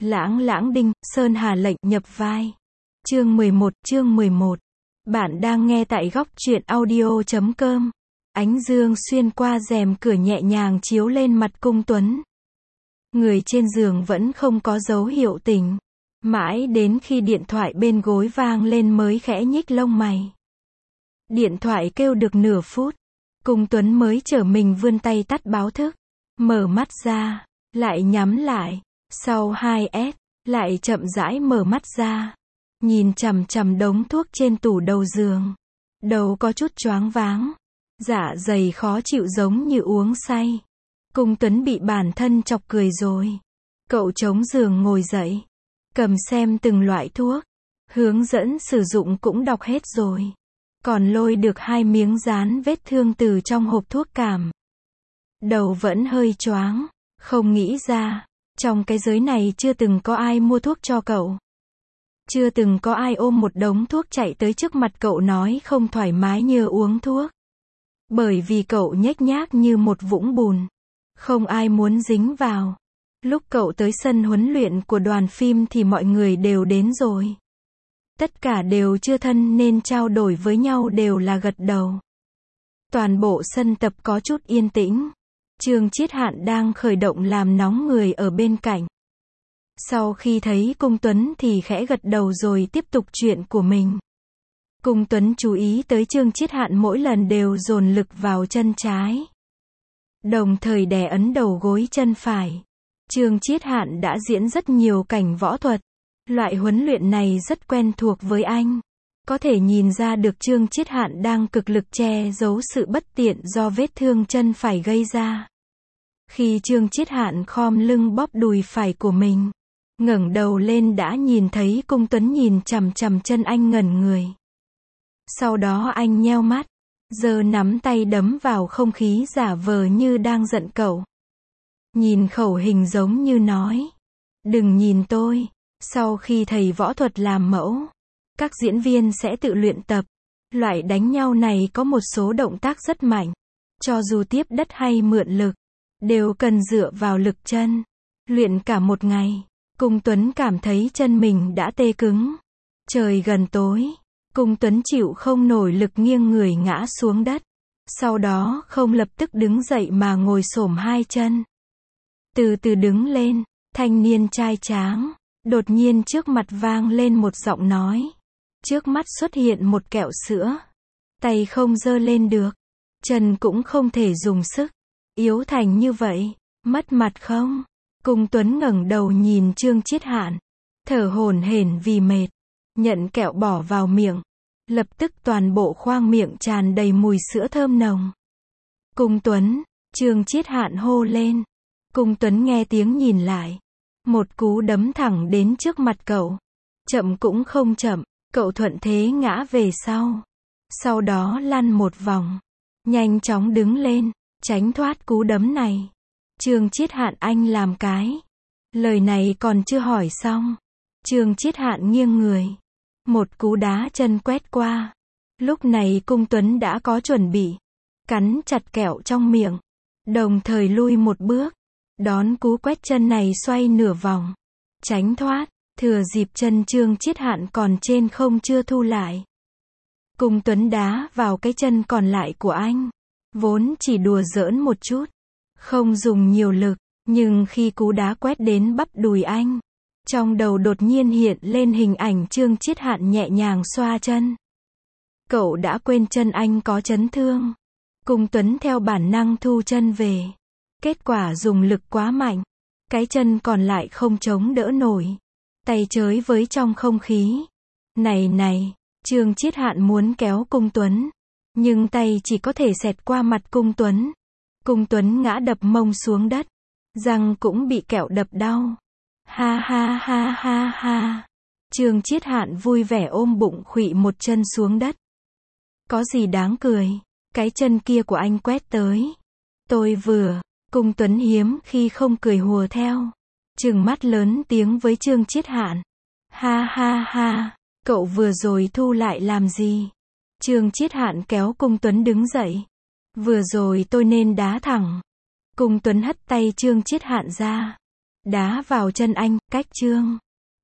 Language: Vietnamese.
Lãng lãng đinh, Sơn Hà lệnh nhập vai. Chương 11. Bạn đang nghe tại góc truyện audio.com. Ánh dương xuyên qua rèm cửa nhẹ nhàng chiếu lên mặt Cung Tuấn. Người trên giường vẫn không có dấu hiệu tỉnh. Mãi đến khi điện thoại bên gối vang lên mới khẽ nhích lông mày. Điện thoại kêu được nửa phút. Cung Tuấn mới trở mình vươn tay tắt báo thức. Mở mắt ra, lại nhắm lại. Sau 2S, lại chậm rãi mở mắt ra. Nhìn chằm chằm đống thuốc trên tủ đầu giường. Đầu có chút choáng váng. Dạ dày khó chịu giống như uống say. Cung Tuấn bị bản thân chọc cười rồi. Cậu chống giường ngồi dậy. Cầm xem từng loại thuốc. Hướng dẫn sử dụng cũng đọc hết rồi. Còn lôi được 2 miếng dán vết thương từ trong hộp thuốc cảm. Đầu vẫn hơi choáng. Không nghĩ ra. Trong cái giới này chưa từng có ai mua thuốc cho cậu. Chưa từng có ai ôm một đống thuốc chạy tới trước mặt cậu nói không thoải mái như uống thuốc. Bởi vì cậu nhếch nhác như một vũng bùn. Không ai muốn dính vào. Lúc cậu tới sân huấn luyện của đoàn phim thì mọi người đều đến rồi. Tất cả đều chưa thân nên trao đổi với nhau đều là gật đầu. Toàn bộ sân tập có chút yên tĩnh. Trương Chiết Hạn đang khởi động làm nóng người ở bên cạnh. Sau khi thấy Cung Tuấn thì khẽ gật đầu rồi tiếp tục chuyện của mình. Cung Tuấn chú ý tới Trương Chiết Hạn mỗi lần đều dồn lực vào chân trái. Đồng thời đè ấn đầu gối chân phải. Trương Chiết Hạn đã diễn rất nhiều cảnh võ thuật. Loại huấn luyện này rất quen thuộc với anh. Có thể nhìn ra được Trương Chiết Hạn đang cực lực che giấu sự bất tiện do vết thương chân phải gây ra. Khi Trương Chiết Hạn khom lưng bóp đùi phải của mình, ngẩng đầu lên đã nhìn thấy Cung Tuấn nhìn chằm chằm chân anh ngẩn người. Sau đó anh nheo mắt, giơ nắm tay đấm vào không khí giả vờ như đang giận cậu. Nhìn khẩu hình giống như nói, đừng nhìn tôi. Sau khi thầy võ thuật làm mẫu, các diễn viên sẽ tự luyện tập. Loại đánh nhau này có một số động tác rất mạnh. Cho dù tiếp đất hay mượn lực, đều cần dựa vào lực chân. Luyện cả một ngày, Cung Tuấn cảm thấy chân mình đã tê cứng. Trời gần tối, Cung Tuấn chịu không nổi lực nghiêng người ngã xuống đất. Sau đó không lập tức đứng dậy mà ngồi xổm 2 chân. Từ từ đứng lên, thanh niên trai tráng. Đột nhiên trước mặt vang lên một giọng nói. Trước mắt xuất hiện một kẹo sữa. Tay không giơ lên được. Chân cũng không thể dùng sức. Yếu thành như vậy, mất mặt không? Cung Tuấn ngẩng đầu nhìn Trương Chiết Hạn. Thở hổn hển vì mệt. Nhận kẹo bỏ vào miệng. Lập tức toàn bộ khoang miệng tràn đầy mùi sữa thơm nồng. Cung Tuấn, Trương Chiết Hạn hô lên. Cung Tuấn nghe tiếng nhìn lại. Một cú đấm thẳng đến trước mặt cậu. Chậm cũng không chậm, cậu thuận thế ngã về sau. Sau đó lăn một vòng. Nhanh chóng đứng lên, tránh thoát cú đấm này. Trương Chiết Hạn anh làm cái. Lời này còn chưa hỏi xong. Trương Chiết Hạn nghiêng người. Một cú đá chân quét qua. Lúc này Cung Tuấn đã có chuẩn bị. Cắn chặt kẹo trong miệng. Đồng thời lui một bước. Đón cú quét chân này xoay nửa vòng. Tránh thoát, thừa dịp chân Trương Chiết Hạn còn trên không chưa thu lại. Cung Tuấn đá vào cái chân còn lại của anh. Vốn chỉ đùa giỡn một chút. Không dùng nhiều lực. Nhưng khi cú đá quét đến bắp đùi anh. Trong đầu đột nhiên hiện lên hình ảnh Trương Chiết Hạn nhẹ nhàng xoa chân. Cậu đã quên chân anh có chấn thương. Cung Tuấn theo bản năng thu chân về. Kết quả dùng lực quá mạnh. Cái chân còn lại không chống đỡ nổi. Tay chới với trong không khí. Này, Trương Chiết Hạn muốn kéo Cung Tuấn. Nhưng tay chỉ có thể xẹt qua mặt Cung Tuấn. Cung Tuấn ngã đập mông xuống đất. Răng cũng bị kẹo đập đau. Ha ha ha ha ha. Trương Chiết Hạn vui vẻ ôm bụng khuỵu một chân xuống đất. Có gì đáng cười. Cái chân kia của anh quét tới. Tôi vừa. Cung Tuấn hiếm khi không cười hùa theo. Trừng mắt lớn tiếng với Trương Chiết Hạn. Ha ha ha. Cậu vừa rồi thu lại làm gì? Trương Chiết Hạn kéo Cung Tuấn đứng dậy. Vừa rồi tôi nên đá thẳng. Cung Tuấn hất tay Trương Chiết Hạn ra. đá vào chân anh, cách Trương